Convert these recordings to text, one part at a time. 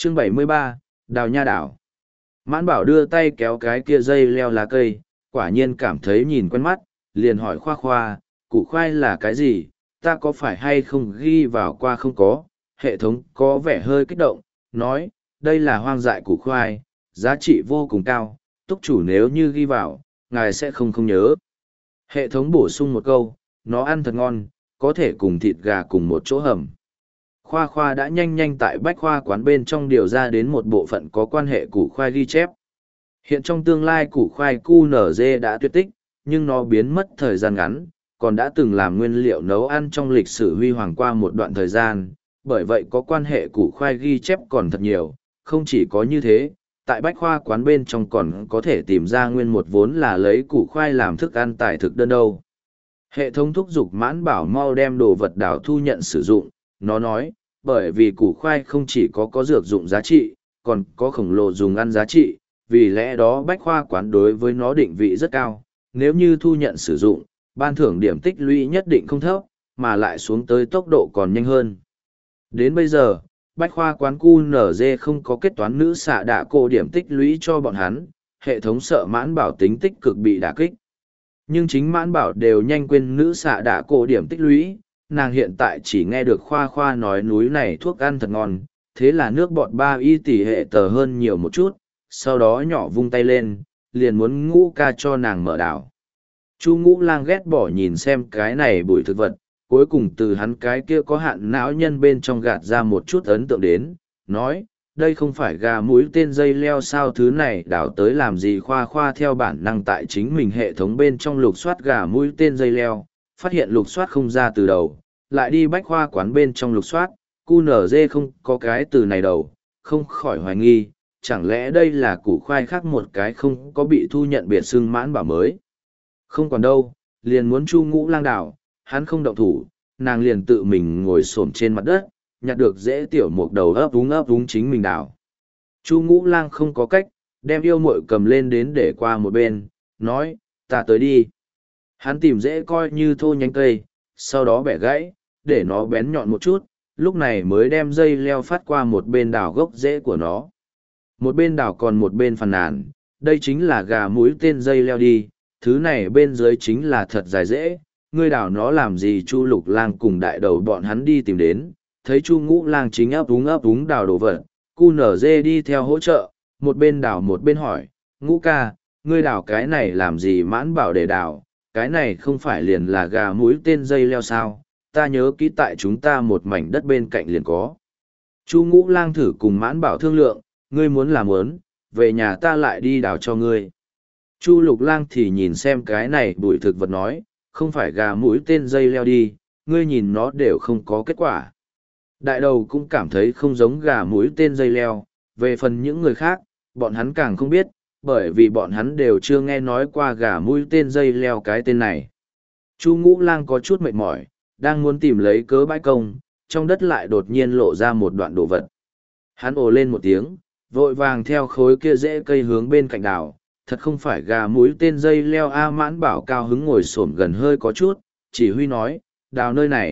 Chương 73, Đào Nha Đảo. Mãn Bảo đưa tay kéo cái kia dây leo lá cây, quả nhiên cảm thấy nhìn quen mắt, liền hỏi Khoa Khoa, củ khoai là cái gì, ta có phải hay không ghi vào qua không có, hệ thống có vẻ hơi kích động, nói, đây là hoang dại củ khoai, giá trị vô cùng cao, túc chủ nếu như ghi vào, ngài sẽ không nhớ. Hệ thống bổ sung một câu, nó ăn thật ngon, có thể cùng thịt gà cùng một chỗ hầm. Khoa Khoa đã nhanh tại bách khoa quán bên trong điều ra đến một bộ phận có quan hệ củ khoai ghi chép. Hiện trong tương lai củ khoai QNZ đã tuyệt tích, nhưng nó biến mất thời gian ngắn, còn đã từng làm nguyên liệu nấu ăn trong lịch sử huy hoàng qua một đoạn thời gian, bởi vậy có quan hệ củ khoai ghi chép còn thật nhiều, không chỉ có như thế, tại bách khoa quán bên trong còn có thể tìm ra nguyên một vốn là lấy củ khoai làm thức ăn tại thực đơn đâu. Hệ thống thúc giục Mãn Bảo mau đem đồ vật đảo thu nhận sử dụng, nó nói, bởi vì củ khoai không chỉ có dược dụng giá trị, còn có khổng lồ dùng ăn giá trị, vì lẽ đó bách khoa quán đối với nó định vị rất cao, nếu như thu nhận sử dụng, ban thưởng điểm tích lũy nhất định không thấp, mà lại xuống tới tốc độ còn nhanh hơn. Đến bây giờ, bách khoa quán QNZ không có kết toán nữ xạ đạ cổ điểm tích lũy cho bọn hắn, hệ thống sợ Mãn Bảo tính tích cực bị đả kích. Nhưng chính Mãn Bảo đều nhanh quên nữ xạ đạ cổ điểm tích lũy, nàng hiện tại chỉ nghe được Khoa Khoa nói núi này thuốc ăn thật ngon, thế là nước bọt 3 y tỷ hệ tờ hơn nhiều một chút, sau đó nhỏ vung tay lên, liền muốn Ngũ Ca cho nàng mở đảo. Chu Ngũ Lang ghét bỏ nhìn xem cái này bụi thực vật, cuối cùng từ hắn cái kia có hạn não nhân bên trong gạt ra một chút ấn tượng đến, nói, đây không phải gà mũi tên dây leo sao, thứ này đảo tới làm gì. Khoa Khoa theo bản năng tại chính mình hệ thống bên trong lục soát gà mũi tên dây leo, phát hiện lục soát không ra từ đầu, lại đi bách khoa quán bên trong lục soát, QNZ không có cái từ này đầu, không khỏi hoài nghi, chẳng lẽ đây là củ khoai khác một cái không có bị thu nhận biệt xưng Mãn Bảo mới. Không còn đâu, liền muốn Chu Ngũ Lang đảo, hắn không động thủ, nàng liền tự mình ngồi xổm trên mặt đất, nhặt được dễ tiểu một đầu ấp úng chính mình đảo. Chu Ngũ Lang không có cách, đem yêu muội cầm lên đến để qua một bên, nói, ta tới đi. Hắn tìm dễ coi như thô nhánh cây, sau đó bẻ gãy, để nó bén nhọn một chút, lúc này mới đem dây leo phát qua một bên đảo gốc rễ của nó. Một bên đảo còn một bên phàn nàn, đây chính là gà mũi tên dây leo đi, thứ này bên dưới chính là thật dài dễ, ngươi đảo nó làm gì. Chu Lục Lang cùng đại đầu bọn hắn đi tìm đến, thấy Chu Ngũ Lang chính ấp úng đảo đồ vật, QNZ đi theo hỗ trợ, một bên đảo một bên hỏi, Ngũ ca, ngươi đảo cái này làm gì. Mãn Bảo để đảo, cái này không phải liền là gà mũi tên dây leo sao, ta nhớ kỹ tại chúng ta một mảnh đất bên cạnh liền có. Chu Ngũ Lang thử cùng Mãn Bảo thương lượng, ngươi muốn làm muốn, về nhà ta lại đi đào cho ngươi. Chu Lục Lang thì nhìn xem cái này bụi thực vật nói, không phải gà mũi tên dây leo đi, ngươi nhìn nó đều không có kết quả. Đại đầu cũng cảm thấy không giống gà mũi tên dây leo, về phần những người khác, bọn hắn càng không biết, bởi vì bọn hắn đều chưa nghe nói qua gà mũi tên dây leo cái tên này. Chu Ngũ Lang có chút mệt mỏi, đang muốn tìm lấy cớ bãi công, trong đất lại đột nhiên lộ ra một đoạn đồ vật. Hắn ồ lên một tiếng, vội vàng theo khối kia rễ cây hướng bên cạnh đảo, thật không phải gà mũi tên dây leo a. Mãn Bảo cao hứng ngồi xổm gần hơi có chút, chỉ huy nói, đào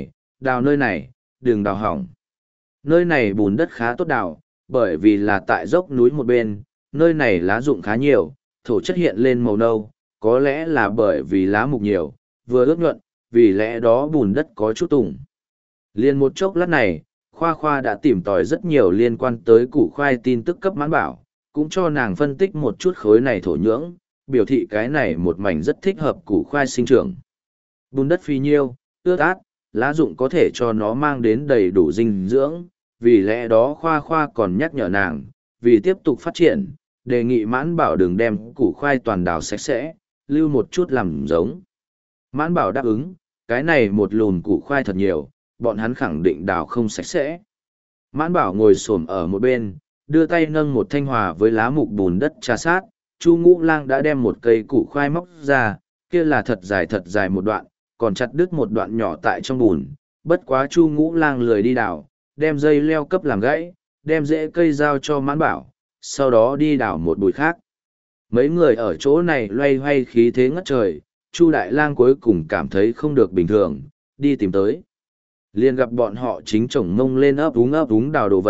nơi này, đừng đào hỏng. Nơi này bùn đất khá tốt đào, bởi vì là tại dốc núi một bên, nơi này lá rụng khá nhiều, thổ chất hiện lên màu nâu, có lẽ là bởi vì lá mục nhiều, vừa ướt nhuận, vì lẽ đó bùn đất có chút tủng. Liên một chốc lát này, Khoa Khoa đã tìm tòi rất nhiều liên quan tới củ khoai tin tức cấp Mãn Bảo, cũng cho nàng phân tích một chút khối này thổ nhưỡng, biểu thị cái này một mảnh rất thích hợp củ khoai sinh trưởng. Bùn đất phì nhiêu, ướt át, lá rụng có thể cho nó mang đến đầy đủ dinh dưỡng, vì lẽ đó Khoa Khoa còn nhắc nhở nàng, vì tiếp tục phát triển, đề nghị Mãn Bảo đừng đem củ khoai toàn đào sạch sẽ, lưu một chút làm giống. Mãn Bảo đáp ứng, cái này một lùn củ khoai thật nhiều, bọn hắn khẳng định đào không sạch sẽ. Mãn Bảo ngồi xổm ở một bên, đưa tay nâng một thanh hòa với lá mục bùn đất trà sát, Chu Ngũ Lang đã đem một cây củ khoai móc ra, kia là thật dài một đoạn, còn chặt đứt một đoạn nhỏ tại trong bùn, bất quá Chu Ngũ Lang lười đi đào, đem dây leo cấp làm gãy, đem rễ cây giao cho Mãn Bảo, sau đó đi đào một bụi khác. Mấy người ở chỗ này loay hoay khí thế ngất trời, Chu Đại Lang cuối cùng cảm thấy không được bình thường, đi tìm tới. Liền gặp bọn họ chính chổng mông lên ấp úng đào đồ vật,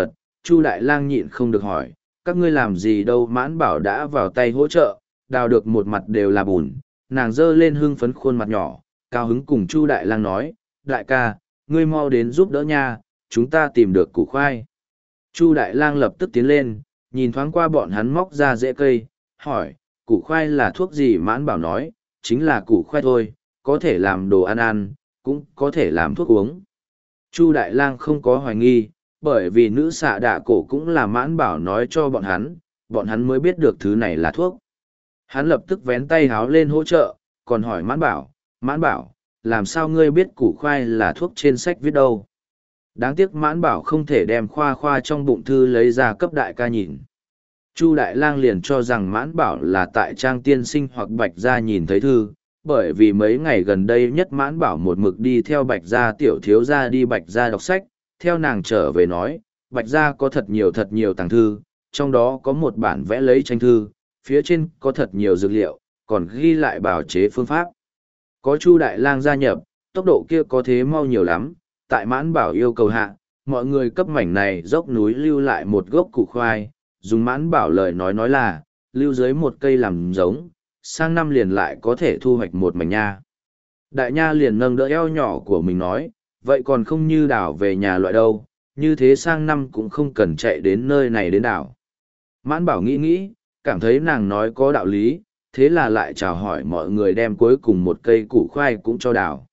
Chu Đại Lang nhịn không được hỏi, các ngươi làm gì đâu? Mãn Bảo đã vào tay hỗ trợ, đào được một mặt đều là bùn, nàng giơ lên hưng phấn khuôn mặt nhỏ, cao hứng cùng Chu Đại Lang nói, đại ca, ngươi mau đến giúp đỡ nha, chúng ta tìm được củ khoai. Chu Đại Lang lập tức tiến lên, nhìn thoáng qua bọn hắn móc ra rễ cây, hỏi, củ khoai là thuốc gì? Mãn Bảo nói, chính là củ khoai thôi, có thể làm đồ ăn ăn, cũng có thể làm thuốc uống. Chu Đại Lang không có hoài nghi, bởi vì nữ xạ đạ cổ cũng là Mãn Bảo nói cho bọn hắn mới biết được thứ này là thuốc. Hắn lập tức vén tay háo lên hỗ trợ, còn hỏi Mãn Bảo, làm sao ngươi biết củ khoai là thuốc trên sách viết đâu? Đáng tiếc Mãn Bảo không thể đem khoa trong bụng thư lấy ra cấp đại ca nhìn. Chu Đại Lang liền cho rằng Mãn Bảo là tại Trang tiên sinh hoặc Bạch Gia nhìn thấy thư, bởi vì mấy ngày gần đây nhất Mãn Bảo một mực đi theo Bạch Gia tiểu thiếu gia đi Bạch Gia đọc sách, theo nàng trở về nói, Bạch Gia có thật nhiều tàng thư, trong đó có một bản vẽ lấy tranh thư, phía trên có thật nhiều dược liệu, còn ghi lại bào chế phương pháp. Có Chu Đại Lang gia nhập, tốc độ kia có thế mau nhiều lắm, tại Mãn Bảo yêu cầu hạ, mọi người cấp mảnh này dốc núi lưu lại một gốc củ khoai, dùng Mãn Bảo lời nói là, lưu dưới một cây làm giống, sang năm liền lại có thể thu hoạch một mảnh nha. Đại nha liền nâng đỡ eo nhỏ của mình nói, vậy còn không như đảo về nhà loại đâu, như thế sang năm cũng không cần chạy đến nơi này đến đảo. Mãn Bảo nghĩ, cảm thấy nàng nói có đạo lý, thế là lại chào hỏi mọi người đem cuối cùng một cây củ khoai cũng cho đào.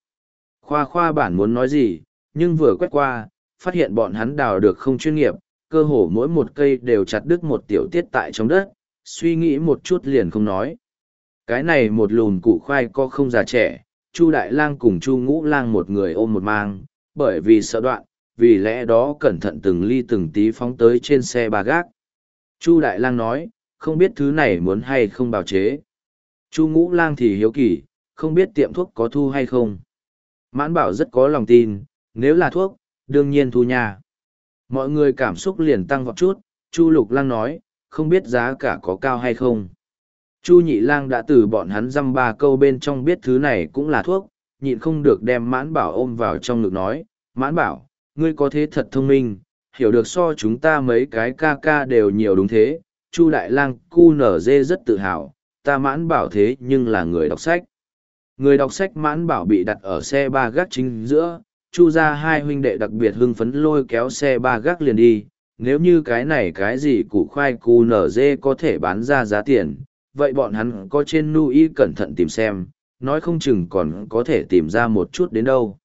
Khoa bản muốn nói gì, nhưng vừa quét qua, phát hiện bọn hắn đào được không chuyên nghiệp, cơ hồ mỗi một cây đều chặt đứt một tiểu tiết tại trong đất, suy nghĩ một chút liền không nói. Cái này một lùn củ khoai có không già trẻ, Chu Đại Lang cùng Chu Ngũ Lang một người ôm một mang, bởi vì sợ đoạn, vì lẽ đó cẩn thận từng ly từng tí phóng tới trên xe ba gác. Chu Đại Lang nói, không biết thứ này muốn hay không bào chế. Chu Ngũ Lang thì hiếu kỳ, không biết tiệm thuốc có thu hay không. Mãn Bảo rất có lòng tin, nếu là thuốc, đương nhiên thu nha. Mọi người cảm xúc liền tăng vọt chút, Chu Lục Lang nói, không biết giá cả có cao hay không. Chu Nhị Lang đã từ bọn hắn dăm ba câu bên trong biết thứ này cũng là thuốc, nhịn không được đem Mãn Bảo ôm vào trong ngực nói, Mãn Bảo, ngươi có thế thật thông minh, hiểu được so chúng ta mấy cái ca đều nhiều đúng thế. Chu Đại Lang QNZ rất tự hào, ta Mãn Bảo thế nhưng là người đọc sách. Người đọc sách Mãn Bảo bị đặt ở xe ba gác chính giữa, Chu ra hai huynh đệ đặc biệt hưng phấn lôi kéo xe ba gác liền đi. Nếu như cái này cái gì củ khoai QNZ có thể bán ra giá tiền, vậy bọn hắn có trên nu y cẩn thận tìm xem, nói không chừng còn có thể tìm ra một chút đến đâu.